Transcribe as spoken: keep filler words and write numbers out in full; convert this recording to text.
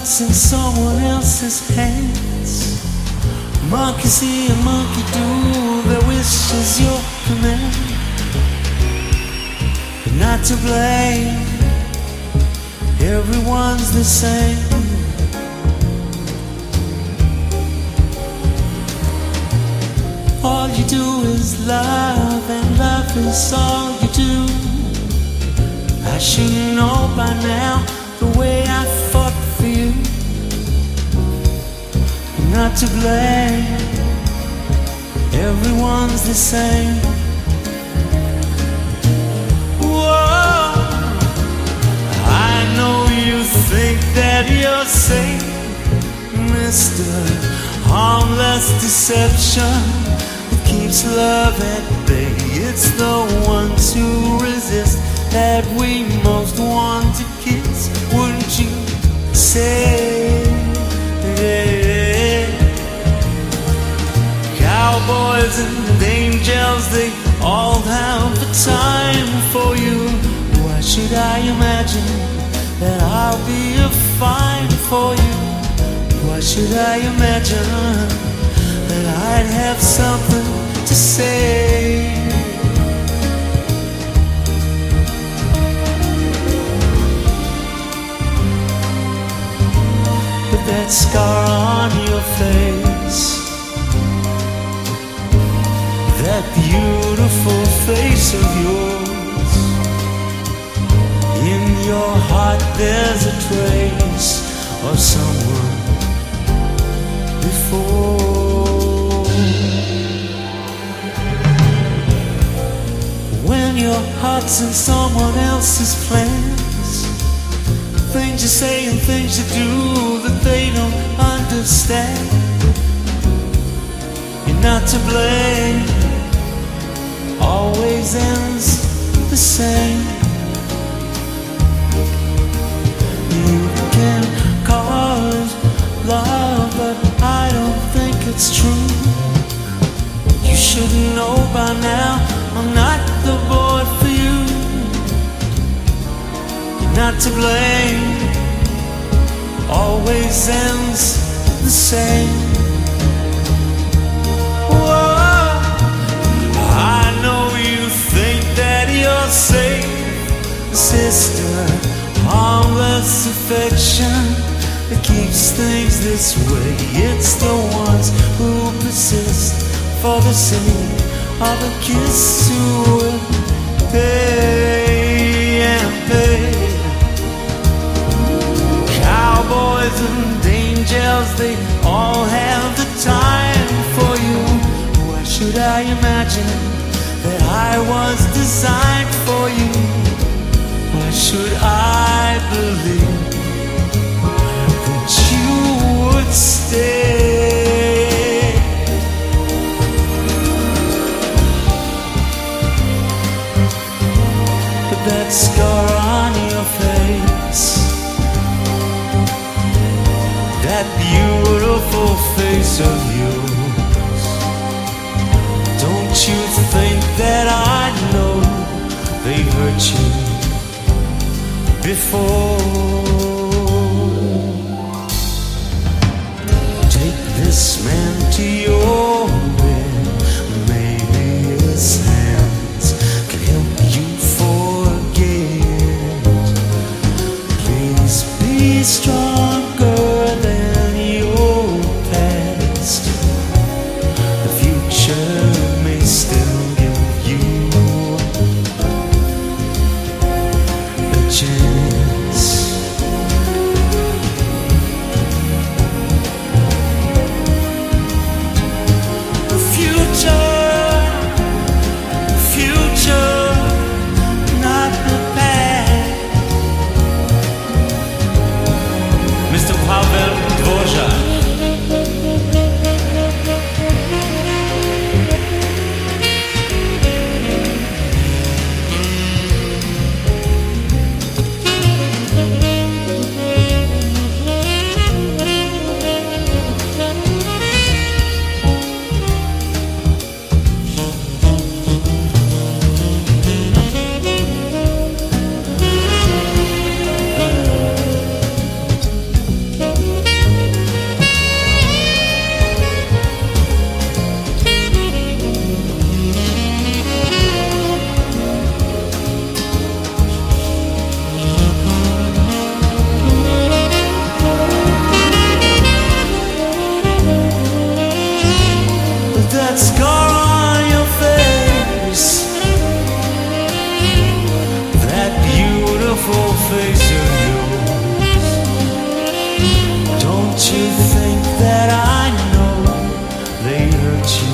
heart's in someone else's hands. Monkey see and monkey do, their wish is your command. You're not to blame, everyone's the same. All you do is love, and love is all you do. I should know by now the way I fought for you. You're not to blame, everyone's the same. Whoa, I know you think that you're safe, Mister Harmless Deception that keeps love at bay. It's the ones who resist that we most want to kiss, wouldn't you say? Cowboys and angels, they all have the time for you. Why should I imagine that I'll be a fine for you? Why should I imagine that I'd have something to say? But that scar on your face, that beautiful face of yours, in your heart there's a trace of someone before. When your heart's in someone else's plans, things you say and things you do that they don't understand, you're not to blame, always ends the same. You can call it love, but I don't think it's true. You should know by now I'm not the boy for you. You're not to blame, always ends the same. Whoa, I know you think that you're safe, sister, harmless affection that keeps things this way. It's the ones who persist for the sake of a kiss who will pay and pay. Cowboys and angels, they all have the time for you. Why should I imagine that I was designed for you? Why should I believe that you would stay? But that scar on your face, that beautiful face of yours, don't you think that I know they've hurt you before? Take this man to your bed, maybe his hands can help you forget. Please be stronger than your past. The future may still give you a chance. The future, future, not the past. Mister Pavel Dvorak. you think that I know they hurt you?